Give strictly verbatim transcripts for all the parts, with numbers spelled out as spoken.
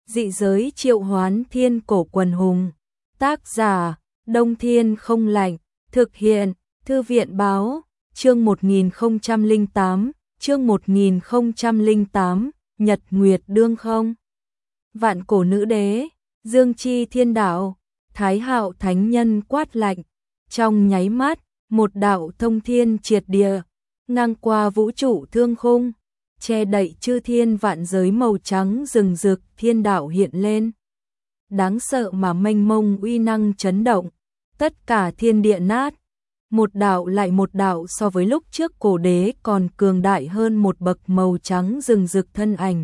Dị giới triệu hoán thiên cổ quần hùng. Tác giả, Đông Thiên không lạnh. Thực hiện, Thư viện báo, chương một nghìn không trăm lẻ tám, chương một nghìn không trăm lẻ tám, Nhật Nguyệt đương không. Vạn cổ nữ đế, Dương Chi Thiên Đạo, Thái Hạo Thánh Nhân quát lạnh. Trong nháy mắt, một đạo thông thiên triệt địa, ngang qua vũ trụ thương khung, che đậy chư thiên vạn giới màu trắng rừng rực thiên đạo hiện lên. Đáng sợ mà mênh mông uy năng chấn động, tất cả thiên địa nát. Một đạo lại một đạo so với lúc trước cổ đế còn cường đại hơn một bậc màu trắng rừng rực thân ảnh.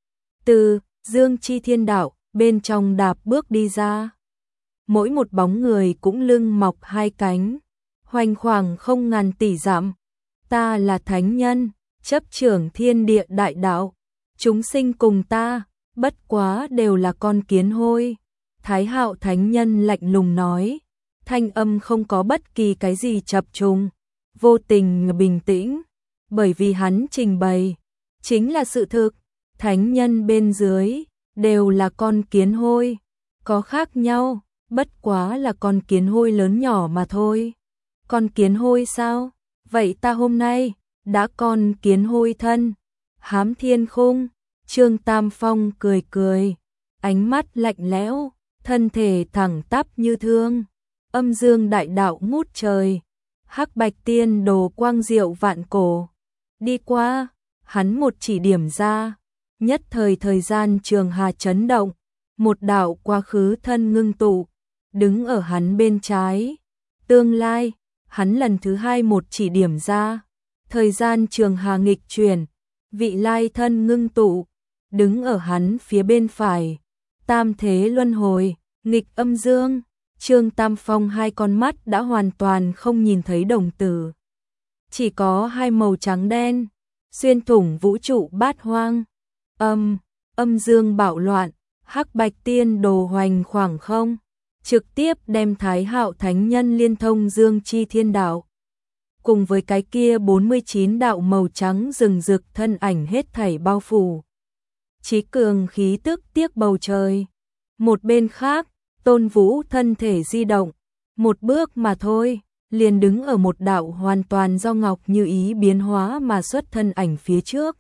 Từ Dương Chi Thiên Đạo, bên trong đạp bước đi ra. Mỗi một bóng người cũng lưng mọc hai cánh, hoành khoảng không ngàn tỷ dặm. Ta là thánh nhân, chấp trưởng thiên địa đại đạo. Chúng sinh cùng ta, bất quá đều là con kiến hôi. Thái Hạo Thánh Nhân lạnh lùng nói, thanh âm không có bất kỳ cái gì chập trùng, vô tình bình tĩnh, bởi vì hắn trình bày chính là sự thực. Thánh nhân bên dưới đều là con kiến hôi, có khác nhau, bất quá là con kiến hôi lớn nhỏ mà thôi. Con kiến hôi sao? Vậy ta hôm nay đã con kiến hôi thân. Hám thiên khung, Trương Tam Phong cười cười, ánh mắt lạnh lẽo, thân thể thẳng tắp như thương. Âm dương đại đạo ngút trời, hắc bạch tiên đồ quang diệu vạn cổ. Đi qua, hắn một chỉ điểm ra, nhất thời thời gian trường hà chấn động, một đạo quá khứ thân ngưng tụ, đứng ở hắn bên trái. Tương lai, hắn lần thứ hai một chỉ điểm ra, thời gian trường hà nghịch chuyển, vị lai thân ngưng tụ, đứng ở hắn phía bên phải. Tam thế luân hồi, nghịch âm dương. Trương Tam Phong hai con mắt đã hoàn toàn không nhìn thấy đồng tử, chỉ có hai màu trắng đen, xuyên thủng vũ trụ bát hoang. Âm, âm dương bạo loạn, hắc bạch tiên đồ hoành khoảng không, trực tiếp đem Thái Hạo Thánh Nhân liên thông Dương Chi Thiên Đạo. Cùng với cái kia bốn mươi chín đạo màu trắng rừng rực thân ảnh hết thảy bao phủ. Chí cường khí tức tiếc bầu trời. Một bên khác, Tôn Vũ thân thể di động, một bước mà thôi, liền đứng ở một đạo hoàn toàn do ngọc như ý biến hóa mà xuất thân ảnh phía trước.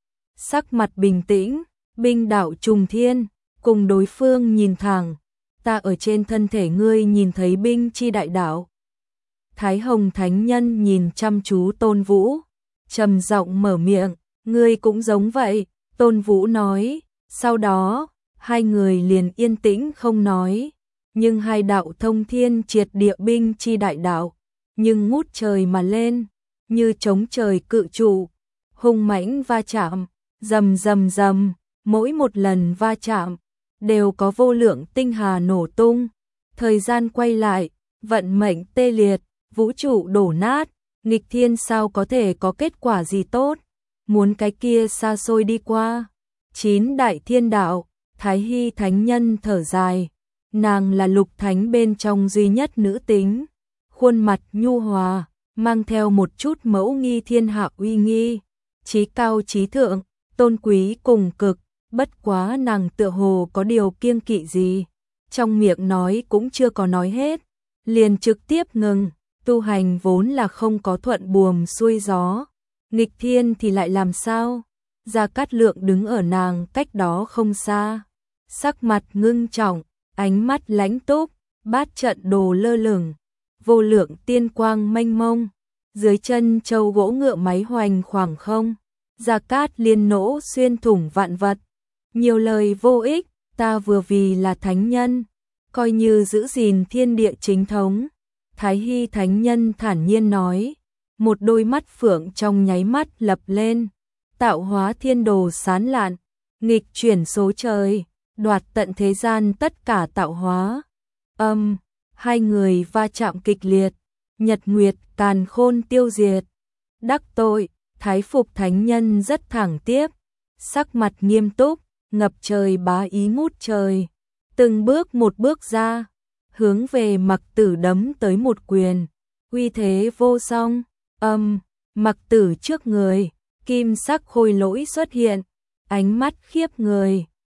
Sắc mặt bình tĩnh, binh đạo trùng thiên, cùng đối phương nhìn thẳng, ta ở trên thân thể ngươi nhìn thấy binh chi đại đạo. Thái Hồng Thánh Nhân nhìn chăm chú Tôn Vũ, trầm giọng mở miệng, ngươi cũng giống vậy. Tôn Vũ nói, sau đó, hai người liền yên tĩnh không nói. Nhưng hai đạo thông thiên triệt địa binh chi đại đạo, nhưng ngút trời mà lên, như chống trời cự trụ, hung mãnh va chạm, rầm rầm rầm, mỗi một lần va chạm đều có vô lượng tinh hà nổ tung, thời gian quay lại, vận mệnh tê liệt, vũ trụ đổ nát, nghịch thiên sao có thể có kết quả gì tốt, muốn cái kia xa xôi đi qua. Chín đại thiên đạo, Thái Hy Thánh Nhân thở dài. Nàng là lục thánh bên trong duy nhất nữ tính, khuôn mặt nhu hòa, mang theo một chút mẫu nghi thiên hạ uy nghi, trí cao trí thượng, tôn quý cùng cực, bất quá nàng tựa hồ có điều kiêng kỵ gì, trong miệng nói cũng chưa có nói hết, liền trực tiếp ngừng. Tu hành vốn là không có thuận buồm xuôi gió, nghịch thiên thì lại làm sao? Gia Cát Lượng đứng ở nàng cách đó không xa, sắc mặt ngưng trọng, ánh mắt lãnh túc, bát trận đồ lơ lửng, vô lượng tiên quang mênh mông, dưới chân châu gỗ ngựa máy hoành khoảng không, Gia Cát liên nỗ xuyên thủng vạn vật. Nhiều lời vô ích, ta vừa vì là thánh nhân, coi như giữ gìn thiên địa chính thống. Thái Hy Thánh Nhân thản nhiên nói, một đôi mắt phượng trong nháy mắt lập lên, tạo hóa thiên đồ sán lạn, nghịch chuyển số trời, đoạt tận thế gian tất cả tạo hóa. Âm, hai người va chạm kịch liệt, nhật nguyệt càn khôn tiêu diệt. Đắc tội, Thái Phục Thánh Nhân rất thẳng tiếp, sắc mặt nghiêm túc, ngập trời bá ý ngút trời, từng bước một bước ra, hướng về Mặc Tử đấm tới một quyền, uy thế vô song. Âm, Mặc Tử trước người, kim sắc khôi lỗi xuất hiện, ánh mắt khiếp người,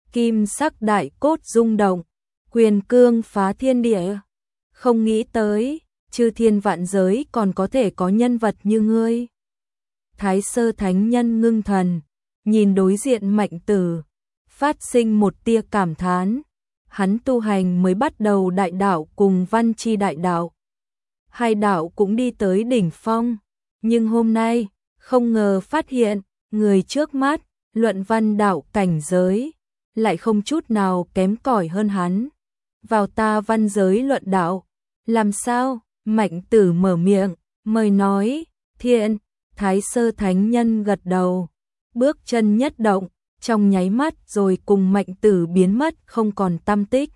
kim sắc đại cốt rung động, quyền cương phá thiên địa. Không nghĩ tới, chư thiên vạn giới còn có thể có nhân vật như ngươi. Thái Sơ Thánh Nhân ngưng thần, nhìn đối diện Mạnh Tử, phát sinh một tia cảm thán. Hắn tu hành mới bắt đầu đại đạo cùng văn chi đại đạo. Hai đạo cũng đi tới đỉnh phong, nhưng hôm nay, không ngờ phát hiện, người trước mắt, luận văn đạo cảnh giới, lại không chút nào kém cỏi hơn hắn. Vào ta văn giới luận đạo, làm sao? Mạnh Tử mở miệng, mời nói, thiện. Thái Sơ Thánh Nhân gật đầu, bước chân nhất động, trong nháy mắt rồi cùng Mạnh Tử biến mất không còn tăm tích.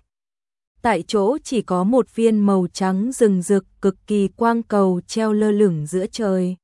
Tại chỗ chỉ có một viên màu trắng rừng rực cực kỳ quang cầu treo lơ lửng giữa trời,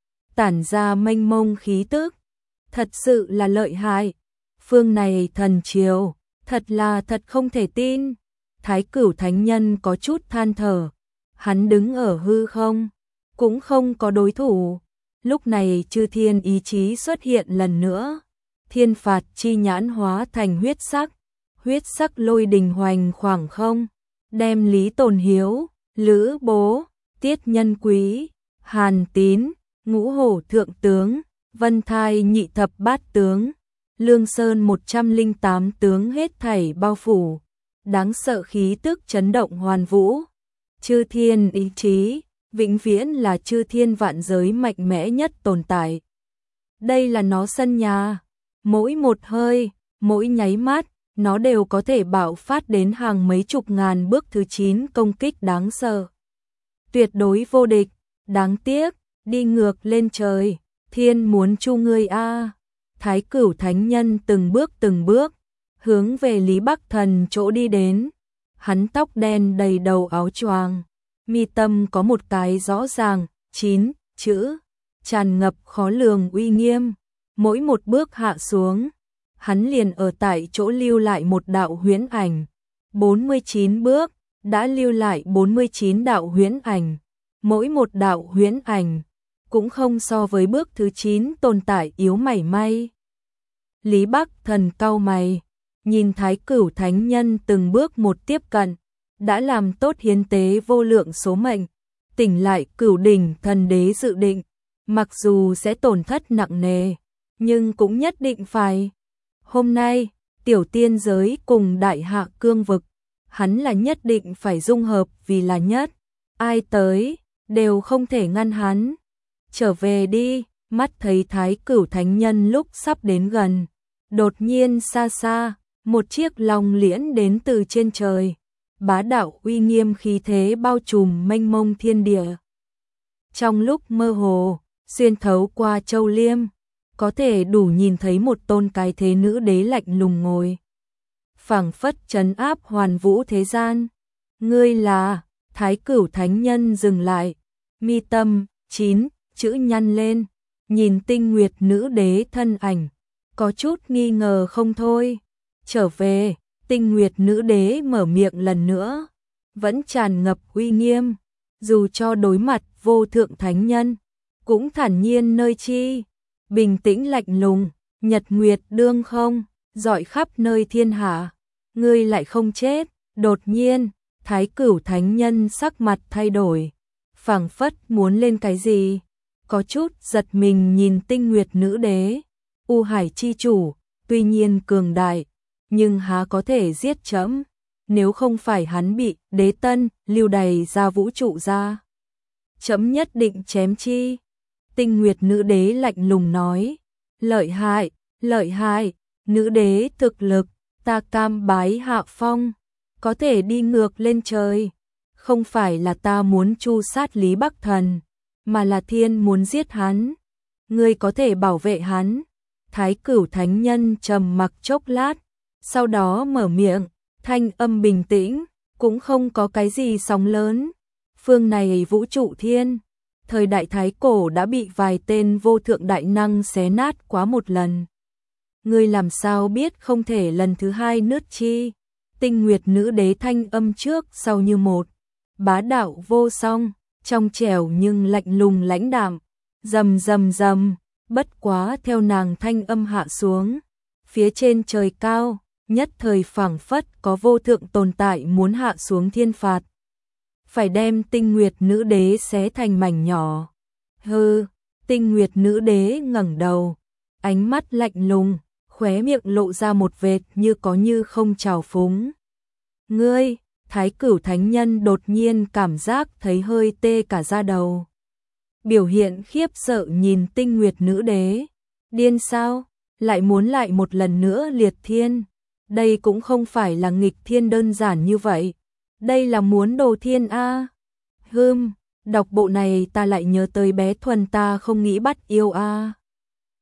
tản ra mênh mông khí tức, thật sự là lợi hại. Phương này thần triều, thật là thật không thể tin. Thái Cửu Thánh Nhân có chút than thở, hắn đứng ở hư không, cũng không có đối thủ. Lúc này chư thiên ý chí xuất hiện lần nữa, thiên phạt chi nhãn hóa thành huyết sắc, huyết sắc lôi đình hoành khoảng không, đem Lý Tồn Hiếu, Lữ Bố, Tiết Nhân Quý, Hàn Tín, Ngũ Hổ Thượng Tướng, Vân Thai Nhị Thập Bát Tướng, Lương Sơn một trăm linh tám tướng hết thảy bao phủ, đáng sợ khí tức chấn động hoàn vũ. Chư thiên ý chí, vĩnh viễn là chư thiên vạn giới mạnh mẽ nhất tồn tại. Đây là nó sân nhà, mỗi một hơi, mỗi nháy mắt, nó đều có thể bạo phát đến hàng mấy chục ngàn bước thứ chín công kích đáng sợ. Tuyệt đối vô địch, đáng tiếc, đi ngược lên trời, thiên muốn chu ngươi a. Thái Cửu Thánh Nhân từng bước từng bước, hướng về Lý Bắc Thần chỗ đi đến. Hắn tóc đen đầy đầu áo choàng, mi tâm có một cái rõ ràng, chín chữ, tràn ngập khó lường uy nghiêm. Mỗi một bước hạ xuống, hắn liền ở tại chỗ lưu lại một đạo huyễn ảnh. bốn mươi chín bước, đã lưu lại bốn mươi chín đạo huyễn ảnh. Mỗi một đạo huyễn ảnh, cũng không so với bước thứ chín tồn tại yếu mảy may. Lý Bắc Thần cau mày, nhìn Thái Cửu Thánh Nhân từng bước một tiếp cận, đã làm tốt hiến tế vô lượng số mệnh, tỉnh lại Cửu Đỉnh Thần Đế dự định, mặc dù sẽ tổn thất nặng nề, nhưng cũng nhất định phải. Hôm nay, tiểu tiên giới cùng đại hạ cương vực, hắn là nhất định phải dung hợp vì là nhất, ai tới, đều không thể ngăn hắn. Trở về đi, mắt thấy Thái Cửu Thánh Nhân lúc sắp đến gần, đột nhiên xa xa, một chiếc long liễn đến từ trên trời, bá đạo uy nghiêm khí thế bao trùm mênh mông thiên địa. Trong lúc mơ hồ, xuyên thấu qua châu liêm, có thể đủ nhìn thấy một tôn cái thế nữ đế lạnh lùng ngồi, phảng phất trấn áp hoàn vũ thế gian. Ngươi là? Thái Cửu Thánh Nhân dừng lại, mi tâm chín chữ nhăn lên, nhìn tinh nguyệt nữ đế thân ảnh, có chút nghi ngờ không thôi. Trở về, tinh nguyệt nữ đế mở miệng lần nữa, vẫn tràn ngập uy nghiêm, dù cho đối mặt vô thượng thánh nhân, cũng thản nhiên nơi chi, bình tĩnh lạnh lùng, nhật nguyệt đương không, rọi khắp nơi thiên hạ. Ngươi lại không chết. Đột nhiên, Thái Cửu Thánh Nhân sắc mặt thay đổi, phảng phất muốn lên cái gì, có chút giật mình nhìn tinh nguyệt nữ đế. U Hải chi chủ, tuy nhiên cường đại, nhưng há có thể giết trẫm, nếu không phải hắn bị đế tân lưu đày ra vũ trụ ra, trẫm nhất định chém chi. Tinh nguyệt nữ đế lạnh lùng nói, lợi hại, lợi hại, nữ đế thực lực, ta cam bái hạ phong, có thể đi ngược lên trời. Không phải là ta muốn tru sát Lý Bắc Thần, mà là thiên muốn giết hắn. Ngươi có thể bảo vệ hắn. Thái Cửu Thánh Nhân trầm mặc chốc lát, sau đó mở miệng, thanh âm bình tĩnh, cũng không có cái gì sóng lớn. Phương này vũ trụ thiên, thời đại thái cổ đã bị vài tên vô thượng đại năng xé nát quá một lần. Ngươi làm sao biết không thể lần thứ hai nứt chi? Tinh nguyệt nữ đế thanh âm trước sau như một, bá đạo vô song, trong trẻo nhưng lạnh lùng lãnh đạm, rầm rầm rầm. Bất quá theo nàng thanh âm hạ xuống, phía trên trời cao, nhất thời phảng phất có vô thượng tồn tại muốn hạ xuống thiên phạt. Phải đem Tinh Nguyệt Nữ Đế xé thành mảnh nhỏ. Hừ, Tinh Nguyệt Nữ Đế ngẩng đầu, ánh mắt lạnh lùng, khóe miệng lộ ra một vệt như có như không trào phúng. Ngươi, Thái Cửu Thánh Nhân đột nhiên cảm giác thấy hơi tê cả da đầu. Biểu hiện khiếp sợ nhìn Tinh Nguyệt Nữ Đế. Điên sao? Lại muốn lại một lần nữa liệt thiên. Đây cũng không phải là nghịch thiên đơn giản như vậy. Đây là muốn đồ thiên a. Hừm, đọc bộ này ta lại nhớ tới bé Thuần ta không nghĩ bắt yêu a.